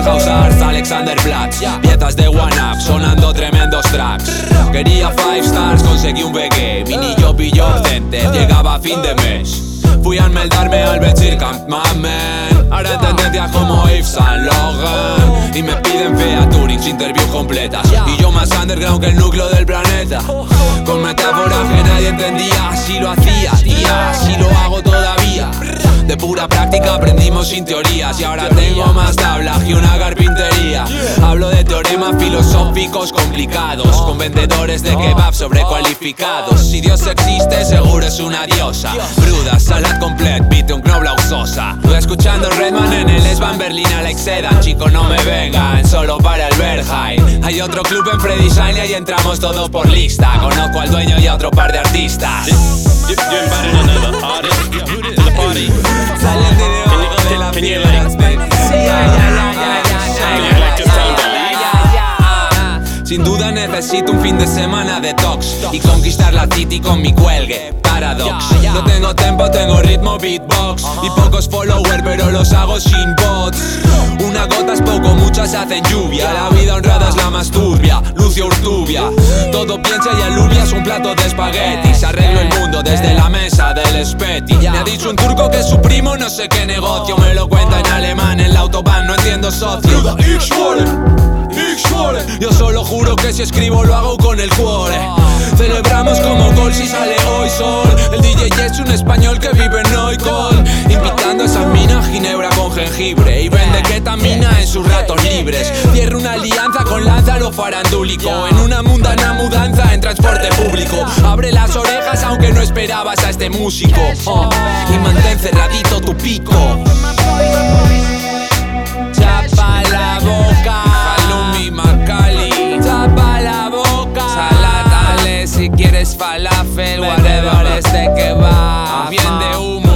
House Arts, Alexander Platz, piezas de One Up, sonando tremendos tracks. Quería 5 stars, conseguí un BG, mini yo pilló center, llegaba a fin de mes. Fui a enmeldarme al Bezirkamp, mamen. Ahora en tendencias como Yves Saint Laurent. Y me piden featurings, interviews completas. Y yo más underground que el núcleo del planeta. Con metáforas que nadie entendía. Así lo hacía, tía, así lo hago todavía. De pura práctica aprendimos sin teorías. Y ahora tengo más tablas que una carpintería. Hablo de teoremas filosóficos complicados, con vendedores de kebab sobrecualificados. Si Dios existe, seguro es una diosa. Brudas, salad complet, pite un Knoblauch sosa. Estoy escuchando Redman en el S-Bahn Berlín Alex Sedan. Chicos, no me vengan, solo para el Berghain. Hay otro club en Friedrichshain y ahí entramos todos por lista. Conozco al dueño y a otro par de artistas. Sale el video de la piedra. Sin duda necesito un fin de semana detox y conquistar la city con mi cuelgue, Paradox. No tengo tempo, tengo ritmo, beatbox y pocos followers, pero los hago sin bots. Una gota es poco, muchas hacen lluvia. La vida honrada es la más turbia, Lucio Urtubia. Todo piensa y alubia es un plato de espaguetis. Arreglo el mundo desde la mesa del Speti. Me ha dicho un turco que es su primo, no sé qué negocio. Me lo cuenta en alemán, en la autobahn, no entiendo socio. Yo solo juro que si escribo lo hago con el cuore. Celebramos como gol si sale hoy sol. El DJ es un español que vive en Noicol, invitando a esas minas ginebra con jengibre y vende ketamina en sus ratos libres. Cierra una alianza con Lázaro farandúlico en una mundana mudanza en transporte público. Abre las orejas aunque no esperabas a este músico, y mantén cerradito tu pico. Chapa la boca, Halloumi Macali. Chapa la boca, salatale si quieres falafel, whatever este que va. Bien de humo.